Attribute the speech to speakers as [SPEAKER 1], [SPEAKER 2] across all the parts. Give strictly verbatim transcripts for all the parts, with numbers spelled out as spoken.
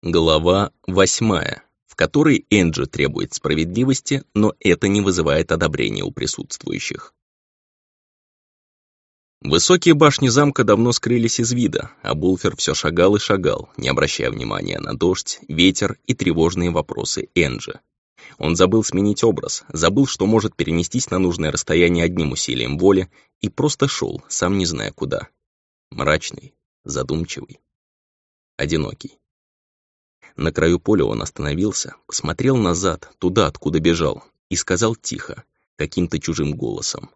[SPEAKER 1] Глава восьмая, в которой Энджи требует справедливости, но это не вызывает одобрения у присутствующих. Высокие башни замка давно скрылись из вида, а Булфер все шагал и шагал, не обращая внимания на дождь, ветер и тревожные вопросы Энджи. Он забыл сменить образ, забыл, что может перенестись на нужное расстояние одним усилием воли, и просто шел, сам не зная куда. Мрачный, задумчивый, одинокий. На краю поля он остановился, посмотрел назад, туда, откуда бежал, и сказал тихо, каким-то чужим голосом.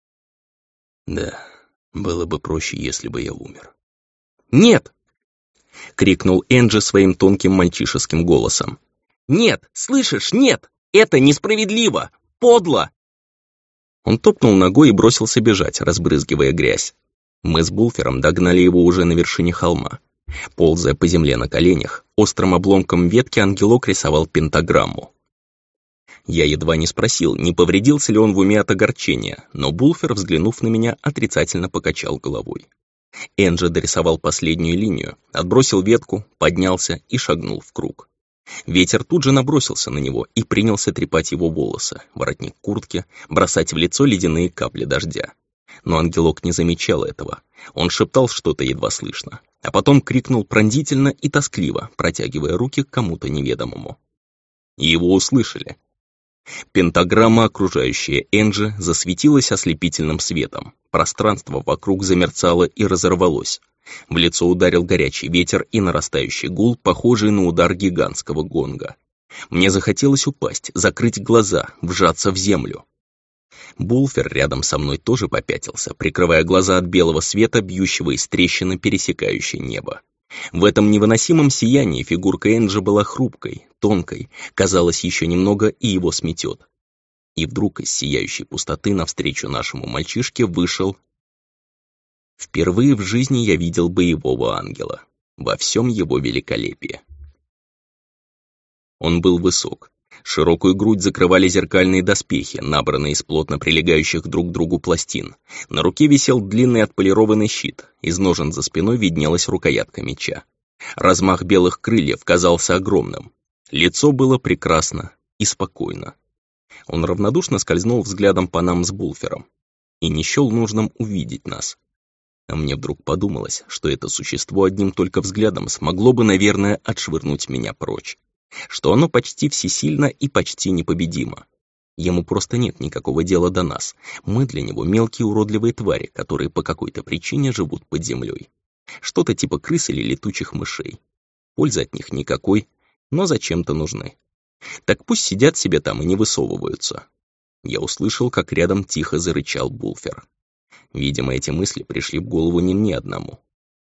[SPEAKER 1] «Да, было бы проще, если бы я умер». «Нет!» — крикнул Энджи своим тонким мальчишеским голосом. «Нет, слышишь, нет! Это несправедливо! Подло!» Он топнул ногой и бросился бежать, разбрызгивая грязь. Мы с Булфером догнали его уже на вершине холма. Ползая по земле на коленях, острым обломком ветки ангелок рисовал пентаграмму. Я едва не спросил, не повредился ли он в уме от огорчения, но Булфер, взглянув на меня, отрицательно покачал головой. Энджи дорисовал последнюю линию, отбросил ветку, поднялся и шагнул в круг. Ветер тут же набросился на него и принялся трепать его волосы, воротник куртки, бросать в лицо ледяные капли дождя. Но ангелок не замечал этого. Он шептал что-то едва слышно, а потом крикнул пронзительно и тоскливо, протягивая руки к кому-то неведомому. И его услышали. Пентаграмма, окружающая Энджи, засветилась ослепительным светом. Пространство вокруг замерцало и разорвалось. В лицо ударил горячий ветер и нарастающий гул, похожий на удар гигантского гонга. Мне захотелось упасть, закрыть глаза, вжаться в землю. Булфер рядом со мной тоже попятился, прикрывая глаза от белого света, бьющего из трещины, пересекающей небо. В этом невыносимом сиянии фигурка Энджи была хрупкой, тонкой, казалось, еще немного и его сметет. И вдруг из сияющей пустоты навстречу нашему мальчишке вышел... Впервые в жизни я видел боевого ангела, во всем его великолепии. Он был высок. Широкую грудь закрывали зеркальные доспехи, набранные из плотно прилегающих друг к другу пластин. На руке висел длинный отполированный щит, из ножен за спиной виднелась рукоятка меча. Размах белых крыльев казался огромным. Лицо было прекрасно и спокойно. Он равнодушно скользнул взглядом по нам с Булфером и не счел нужным увидеть нас. А мне вдруг подумалось, что это существо одним только взглядом смогло бы, наверное, отшвырнуть меня прочь. Что оно почти всесильно и почти непобедимо. Ему просто нет никакого дела до нас. Мы для него мелкие уродливые твари, которые по какой-то причине живут под землей. Что-то типа крыс или летучих мышей. Пользы от них никакой, но зачем-то нужны. Так пусть сидят себе там и не высовываются. Я услышал, как рядом тихо зарычал Булфер. Видимо, эти мысли пришли в голову не мне одному.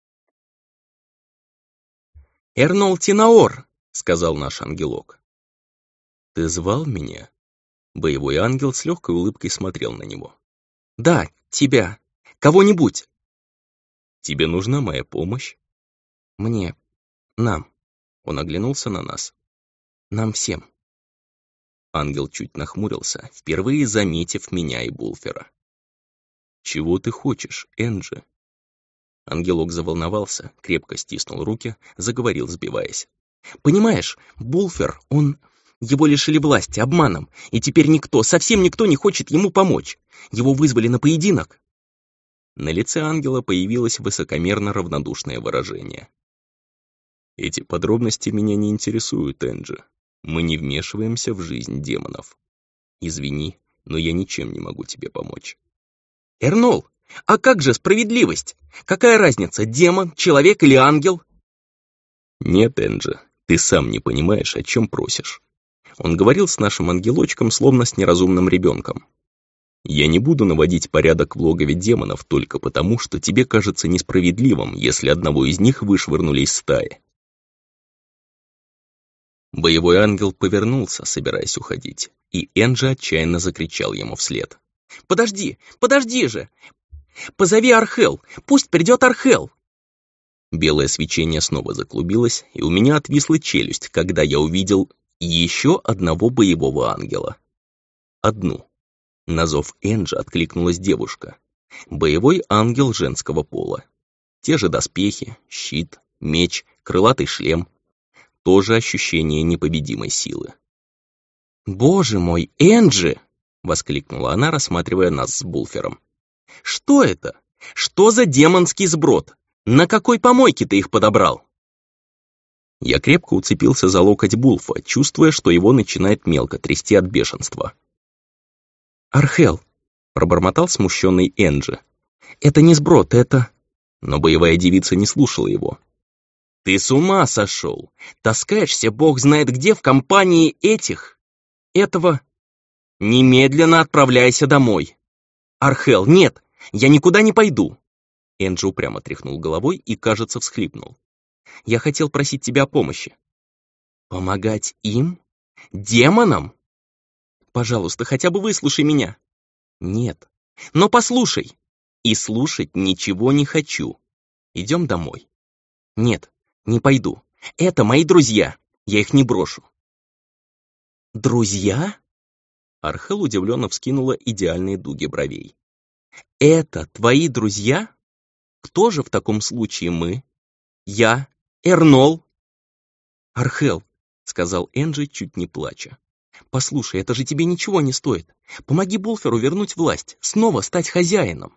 [SPEAKER 1] «Эрнол Тинаор!» — сказал наш ангелок. «Ты звал меня?» Боевой ангел с легкой улыбкой смотрел на него. «Да, тебя. Кого-нибудь». «Тебе нужна моя помощь?» «Мне. Нам». Он оглянулся на нас. «Нам всем». Ангел чуть нахмурился, впервые заметив меня и Булфера. «Чего ты хочешь, Энджи?» Ангелок заволновался, крепко стиснул руки, заговорил, сбиваясь. «Понимаешь, Булфер, он... Его лишили власти обманом, и теперь никто, совсем никто не хочет ему помочь. Его вызвали на поединок». На лице ангела появилось высокомерно равнодушное выражение. «Эти подробности меня не интересуют, Энджи. Мы не вмешиваемся в жизнь демонов. Извини, но я ничем не могу тебе помочь». «Эрнол, а как же справедливость? Какая разница, демон, человек или ангел?» «Нет, Энджи, ты сам не понимаешь, о чем просишь». Он говорил с нашим ангелочком, словно с неразумным ребенком. «Я не буду наводить порядок в логове демонов только потому, что тебе кажется несправедливым, если одного из них вышвырнули из стаи». Боевой ангел повернулся, собираясь уходить, и Энджи отчаянно закричал ему вслед. «Подожди, подожди же! Позови Архел, пусть придет Архел!» Белое свечение снова заклубилось, и у меня отвисла челюсть, когда я увидел еще одного боевого ангела. Одну. На зов Энджи откликнулась девушка. Боевой ангел женского пола. Те же доспехи, щит, меч, крылатый шлем. тоже ощущение непобедимой силы. «Боже мой, Энджи!» — воскликнула она, рассматривая нас с Булфером. «Что это? Что за демонский сброд? На какой помойке ты их подобрал?» Я крепко уцепился за локоть Булфа, чувствуя, что его начинает мелко трясти от бешенства. «Архел!» — пробормотал смущенный Энджи. «Это не сброд, это...» Но боевая девица не слушала его. «Ты с ума сошел! Таскаешься бог знает где в компании этих... этого... Немедленно отправляйся домой!» «Архел, нет! Я никуда не пойду!» Энджи упрямо тряхнул головой и, кажется, всхлипнул. «Я хотел просить тебя о помощи». «Помогать им? Демонам? Пожалуйста, хотя бы выслушай меня». «Нет. Но послушай». «И слушать ничего не хочу. Идем домой». «Нет, не пойду. Это мои друзья. Я их не брошу». «Друзья?» Архел удивленно вскинула идеальные дуги бровей. «Это твои друзья? Кто же в таком случае мы? Я? Эрнол?» «Архел», — сказал Энджи, чуть не плача. «Послушай, это же тебе ничего не стоит. Помоги Булферу вернуть власть, снова стать хозяином».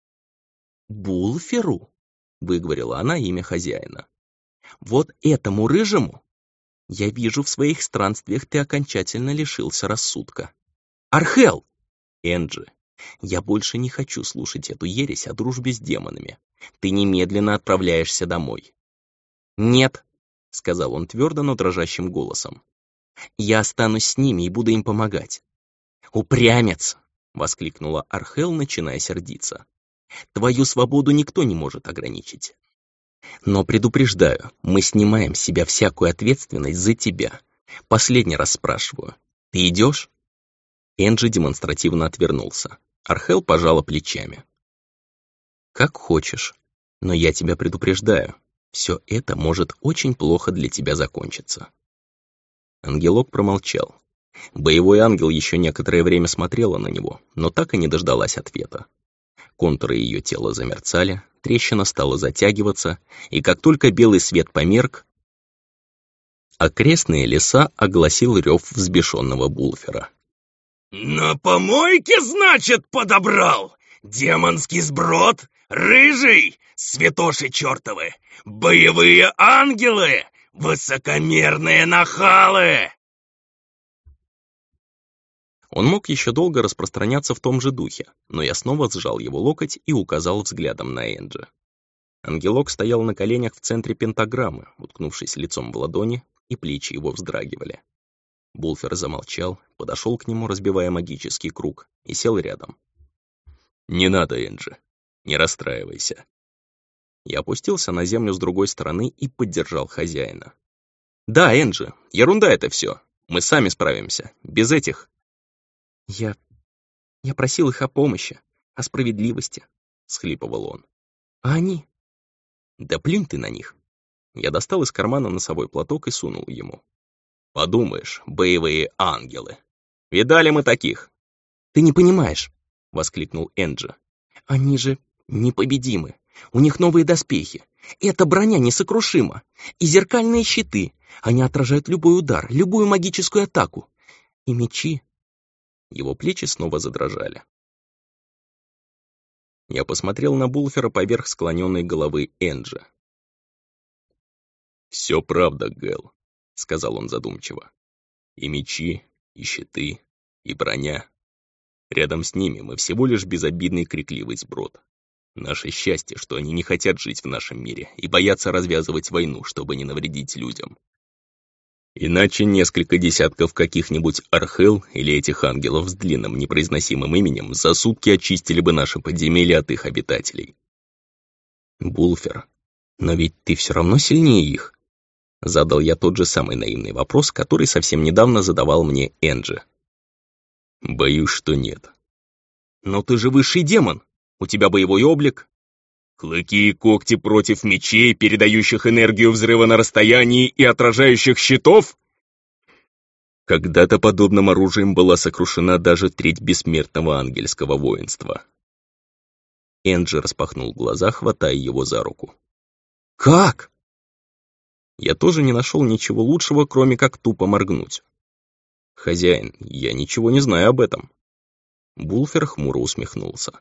[SPEAKER 1] «Булферу?» — выговорила она имя хозяина. «Вот этому рыжему? Я вижу, в своих странствиях ты окончательно лишился рассудка. Архел!» «Энджи, я больше не хочу слушать эту ересь о дружбе с демонами. Ты немедленно отправляешься домой». «Нет», — сказал он твердо, но дрожащим голосом. «Я останусь с ними и буду им помогать». «Упрямец!» — воскликнула Архел, начиная сердиться. «Твою свободу никто не может ограничить. Но предупреждаю, мы снимаем с себя всякую ответственность за тебя. Последний раз спрашиваю, ты идешь?» Энджи демонстративно отвернулся. Архел пожала плечами. «Как хочешь, но я тебя предупреждаю, все это может очень плохо для тебя закончиться». Ангелок промолчал. Боевой ангел еще некоторое время смотрела на него, но так и не дождалась ответа. Контуры ее тела замерцали, трещина стала затягиваться, и как только белый свет померк, окрестные леса огласил рев взбешенного Булфера.
[SPEAKER 2] «На помойке, значит, подобрал? Демонский сброд? Рыжий? Святоши чертовы! Боевые ангелы! Высокомерные нахалы!»
[SPEAKER 1] Он мог еще долго распространяться в том же духе, но я снова сжал его локоть и указал взглядом на Энджи. Ангелок стоял на коленях в центре пентаграммы, уткнувшись лицом в ладони, и плечи его вздрагивали. Булфер замолчал, подошел к нему, разбивая магический круг, и сел рядом. «Не надо, Энджи, не расстраивайся». Я опустился на землю с другой стороны и поддержал хозяина. «Да, Энджи, ерунда это все. Мы сами справимся, без этих...» «Я... я просил их о помощи, о справедливости», — схлипывал он. «А они...» «Да плюнь ты на них». Я достал из кармана носовой платок и сунул ему. «Подумаешь, боевые ангелы. Видали мы таких?» «Ты не понимаешь», — воскликнул Энджи. «Они же непобедимы. У них новые доспехи. Эта броня несокрушима. И зеркальные щиты. Они отражают любой удар, любую магическую атаку. И мечи...» Его плечи снова задрожали. Я посмотрел на Булфера поверх склоненной головы Энджи. «Все правда, Гэл», — сказал он задумчиво. «И мечи, и щиты, и броня. Рядом с ними мы всего лишь безобидный крикливый сброд. Наше счастье, что они не хотят жить в нашем мире и боятся развязывать войну, чтобы не навредить людям. Иначе несколько десятков каких-нибудь архел или этих ангелов с длинным непроизносимым именем за сутки очистили бы наши подземелья от их обитателей». «Булфер, но ведь ты все равно сильнее их», — задал я тот же самый наивный вопрос, который совсем недавно задавал мне Энджи. «Боюсь, что нет». «Но ты же высший демон, у тебя боевой облик». «Клыки и когти против мечей, передающих энергию взрыва на расстоянии и отражающих щитов?» Когда-то подобным оружием была сокрушена даже треть бессмертного ангельского воинства. Энджи распахнул глаза, хватая его за руку. «Как?» Я тоже не нашел ничего лучшего, кроме как тупо моргнуть. «Хозяин, я ничего не знаю об этом». Булфер хмуро усмехнулся.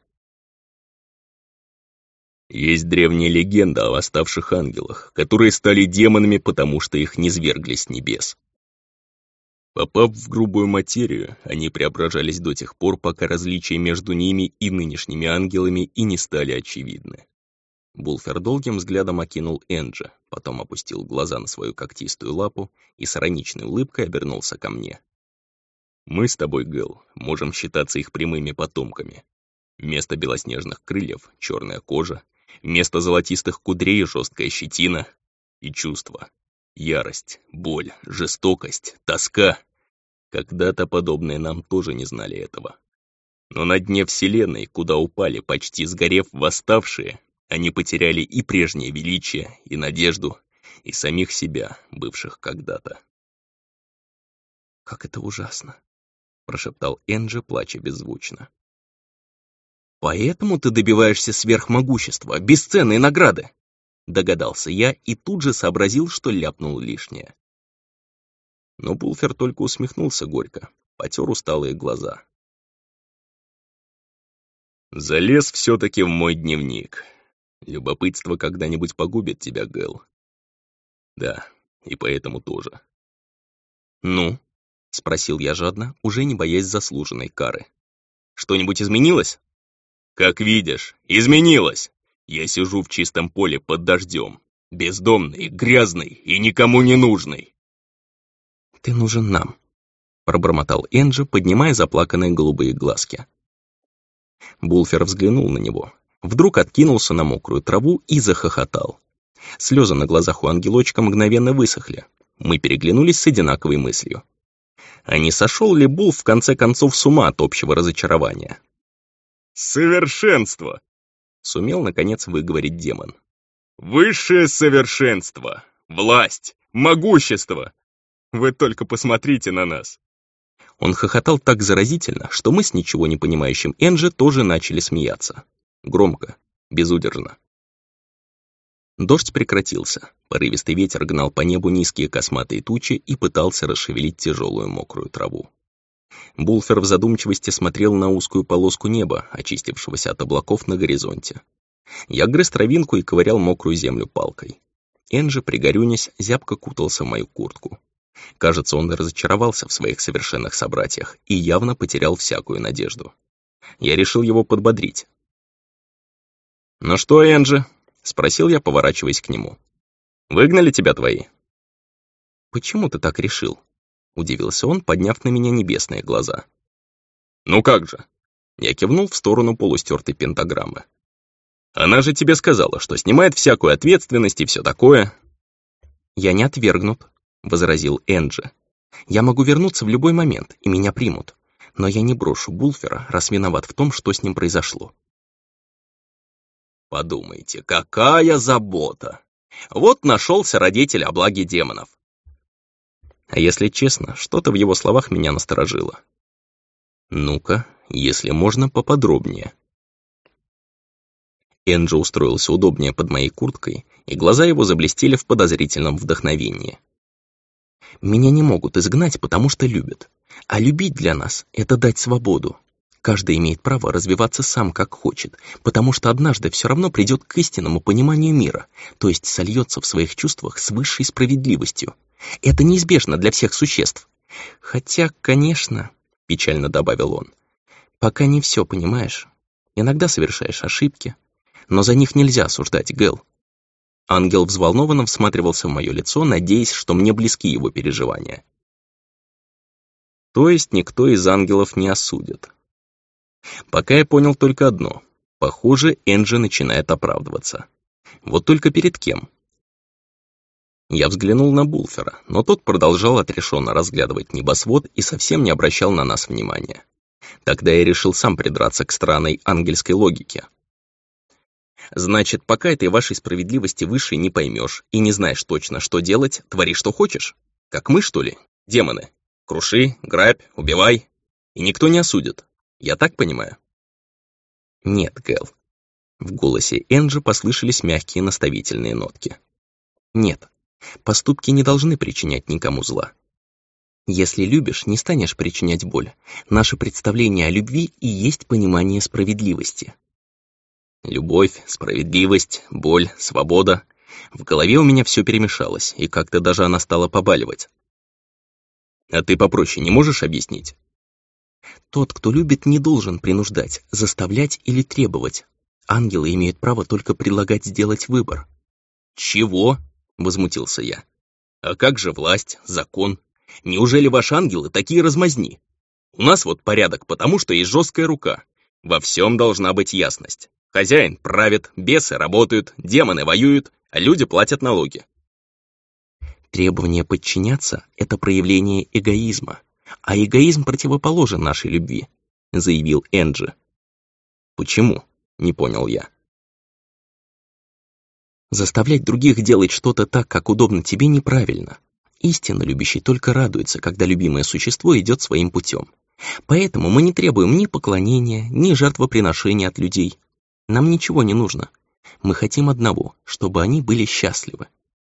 [SPEAKER 1] Есть древняя легенда о восставших ангелах, которые стали демонами, потому что их низвергли с небес. Попав в грубую материю, они преображались до тех пор, пока различия между ними и нынешними ангелами и не стали очевидны. Булфер долгим взглядом окинул Энджи, потом опустил глаза на свою когтистую лапу и с ироничной улыбкой обернулся ко мне. «Мы с тобой, Гэл, можем считаться их прямыми потомками. Вместо белоснежных крыльев — черная кожа, вместо золотистых кудрей — жесткая щетина и чувства. Ярость, боль, жестокость, тоска. Когда-то подобные нам тоже не знали этого. Но на дне Вселенной, куда упали, почти сгорев, восставшие, они потеряли и прежнее величие, и надежду, и самих себя, бывших когда-то». «Как это ужасно!» — прошептал Энджи, плача беззвучно. «Поэтому ты добиваешься сверхмогущества, бесценной награды?» Догадался я и тут же сообразил, что ляпнул лишнее. Но Булфер только усмехнулся горько, потер усталые глаза. «Залез все-таки в мой дневник. Любопытство когда-нибудь погубит тебя, Гэл. Да, и поэтому тоже». «Ну?» — спросил я жадно, уже не боясь заслуженной кары. «Что-нибудь изменилось?» «Как видишь, изменилось. Я сижу в чистом поле под дождем, бездомный, грязный и никому не нужный». «Ты нужен нам», — пробормотал Энджи, поднимая заплаканные голубые глазки. Булфер взглянул на него, вдруг откинулся на мокрую траву и захохотал. Слезы на глазах у ангелочка мгновенно высохли. Мы переглянулись с одинаковой мыслью. А не сошел ли Бул в конце концов с ума от общего разочарования? «Совершенство!» — сумел, наконец, выговорить демон. «Высшее совершенство! Власть! Могущество! Вы только посмотрите на нас!» Он хохотал так заразительно, что мы с ничего не понимающим Энджи тоже начали смеяться. Громко, безудержно. Дождь прекратился. Порывистый ветер гнал по небу низкие косматые тучи и пытался расшевелить тяжелую мокрую траву. Булфер в задумчивости смотрел на узкую полоску неба, очистившегося от облаков на горизонте. Я грыз травинку и ковырял мокрую землю палкой. Энджи, пригорюнясь, зябко кутался в мою куртку. Кажется, он разочаровался в своих совершенных собратьях и явно потерял всякую надежду. Я решил его подбодрить. «Ну что, Энджи?» — спросил я, поворачиваясь к нему. «Выгнали тебя твои?» «Почему ты так решил?» — удивился он, подняв на меня небесные глаза. «Ну как же?» — я кивнул в сторону полустертой пентаграммы. «Она же тебе сказала, что снимает всякую ответственность и все такое». «Я не отвергнут», — возразил Энджи. «Я могу вернуться в любой момент, и меня примут. Но я не брошу Булфера, раз виноват в том, что с ним произошло». Подумайте, какая забота! Вот нашелся родитель о благе демонов. А если честно, что-то в его словах меня насторожило. Ну-ка, если можно, поподробнее. Энджи устроился удобнее под моей курткой, и глаза его заблестели в подозрительном вдохновении. «Меня не могут изгнать, потому что любят. А любить для нас — это дать свободу. Каждый имеет право развиваться сам, как хочет, потому что однажды все равно придет к истинному пониманию мира, то есть сольется в своих чувствах с высшей справедливостью. Это неизбежно для всех существ. Хотя, конечно, — печально добавил он, — пока не все понимаешь. Иногда совершаешь ошибки, но за них нельзя осуждать, Гэл». Ангел взволнованно всматривался в мое лицо, надеясь, что мне близки его переживания. То есть никто из ангелов не осудит. Пока я понял только одно. Похоже, Энджи начинает оправдываться. Вот только перед кем? Я взглянул на Булфера, но тот продолжал отрешенно разглядывать небосвод и совсем не обращал на нас внимания. Тогда я решил сам придраться к странной ангельской логике. «Значит, пока этой вашей справедливости высшей не поймешь и не знаешь точно, что делать, твори, что хочешь? Как мы, что ли? Демоны. Круши, грабь, убивай. И никто не осудит. Я так понимаю?» «Нет, Гэл». В голосе Энджи послышались мягкие наставительные нотки. «Нет, Поступки не должны причинять никому зла. Если любишь, не станешь причинять боль. Наше представление о любви и есть понимание справедливости. Любовь, справедливость, боль, свобода. В голове у меня все перемешалось, и как-то даже она стала побаливать. А ты попроще не можешь объяснить? Тот, кто любит, не должен принуждать, заставлять или требовать. Ангелы имеют право только предлагать сделать выбор. Чего? Возмутился я. А как же власть, закон? Неужели ваши ангелы такие размазни? У нас вот порядок, потому что есть жесткая рука. Во всем должна быть ясность. Хозяин правит, бесы работают, демоны воюют, а люди платят налоги. Требование подчиняться — это проявление эгоизма, а эгоизм противоположен нашей любви, заявил Энджи. Почему? Не понял я. Заставлять других делать что-то так, как удобно тебе, неправильно. Истинно любящий только радуется, когда любимое существо идет своим путем. Поэтому мы не требуем ни поклонения, ни жертвоприношения от людей. Нам ничего не нужно. Мы хотим одного, чтобы они были счастливы.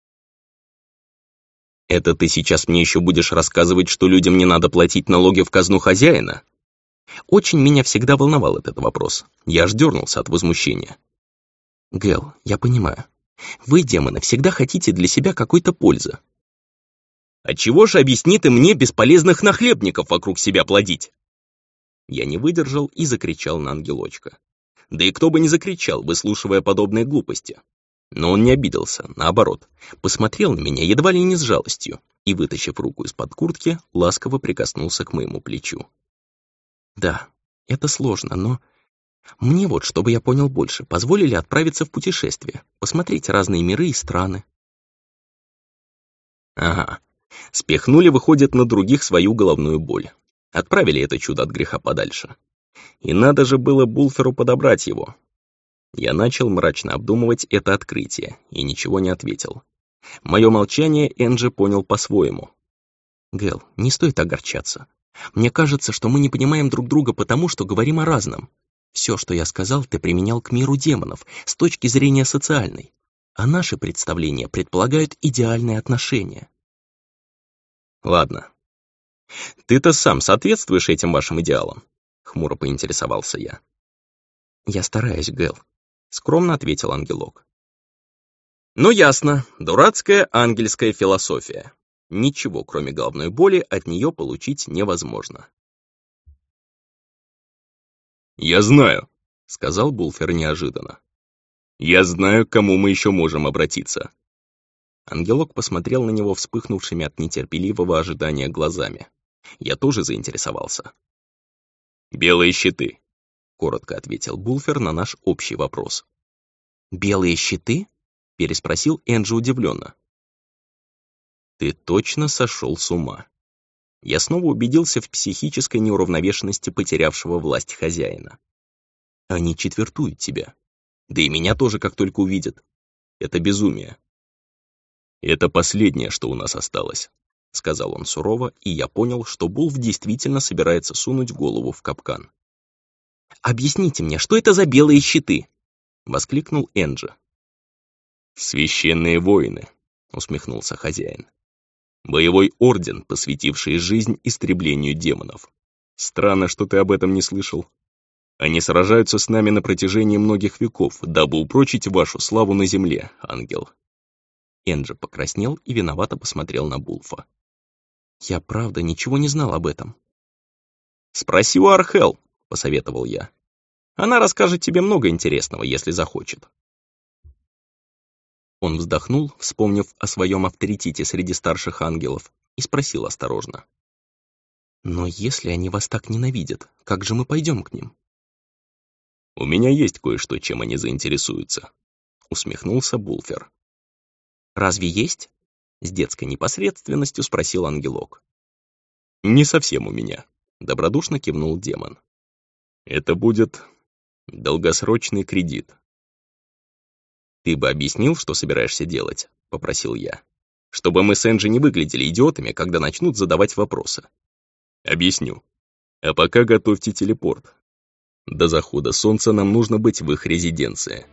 [SPEAKER 1] Это ты сейчас мне еще будешь рассказывать, что людям не надо платить налоги в казну хозяина? Очень меня всегда волновал этот вопрос. Я аж дернулся от возмущения. Гэл, я понимаю. Вы, демоны, всегда хотите для себя какой-то пользы. А чего ж, объясни ты мне, бесполезных нахлебников вокруг себя плодить? Я не выдержал и закричал на ангелочка. Да и кто бы не закричал, выслушивая подобные глупости. Но он не обиделся, наоборот, посмотрел на меня едва ли не с жалостью и, вытащив руку из-под куртки, ласково прикоснулся к моему плечу. Да, это сложно, но... Мне вот, чтобы я понял больше, позволили отправиться в путешествие, посмотреть разные миры и страны. Ага. Спихнули, выходит, на других свою головную боль. Отправили это чудо от греха подальше. И надо же было Булферу подобрать его. Я начал мрачно обдумывать это открытие и ничего не ответил. Мое молчание Энджи понял по-своему. Гэл, не стоит огорчаться. Мне кажется, что мы не понимаем друг друга потому, что говорим о разном. Все, что я сказал, ты применял к миру демонов с точки зрения социальной, а наши представления предполагают идеальные отношения. Ладно. Ты-то сам соответствуешь этим вашим идеалам? Хмуро поинтересовался я. Я стараюсь, Гэл, скромно ответил ангелок. Ну ясно, дурацкая ангельская философия. Ничего, кроме головной боли, от нее получить невозможно. «Я знаю», — сказал Булфер неожиданно. «Я знаю, к кому мы еще можем обратиться». Ангелок посмотрел на него вспыхнувшими от нетерпеливого ожидания глазами. Я тоже заинтересовался. «Белые щиты», — коротко ответил Булфер на наш общий вопрос. «Белые щиты?» — переспросил Энджи удивленно. «Ты точно сошел с ума». Я снова убедился в психической неуравновешенности потерявшего власть хозяина. Они четвертуют тебя. Да и меня тоже, как только увидят. Это безумие. Это последнее, что у нас осталось, сказал он сурово, и я понял, что Булф действительно собирается сунуть голову в капкан. «Объясните мне, что это за белые щиты?» — воскликнул Энджи. «Священные воины», — усмехнулся хозяин. «Боевой орден, посвятивший жизнь истреблению демонов. Странно, что ты об этом не слышал. Они сражаются с нами на протяжении многих веков, дабы упрочить вашу славу на земле, ангел». Энджи покраснел и виновато посмотрел на Булфа. «Я правда ничего не знал об этом». «Спроси у Архел», — посоветовал я. «Она расскажет тебе много интересного, если захочет». Он вздохнул, вспомнив о своем авторитете среди старших ангелов, и спросил осторожно. «Но если они вас так ненавидят, как же мы пойдем к ним?» «У меня есть кое-что, чем они заинтересуются», — усмехнулся Булфер. «Разве есть?» — с детской непосредственностью спросил ангелок. «Не совсем у меня», — добродушно кивнул демон. «Это будет долгосрочный кредит». «Ты бы объяснил, что собираешься делать?» — попросил я. «Чтобы мы с Энджи не выглядели идиотами, когда начнут задавать вопросы». «Объясню. А пока готовьте телепорт. До захода солнца нам нужно быть в их резиденции».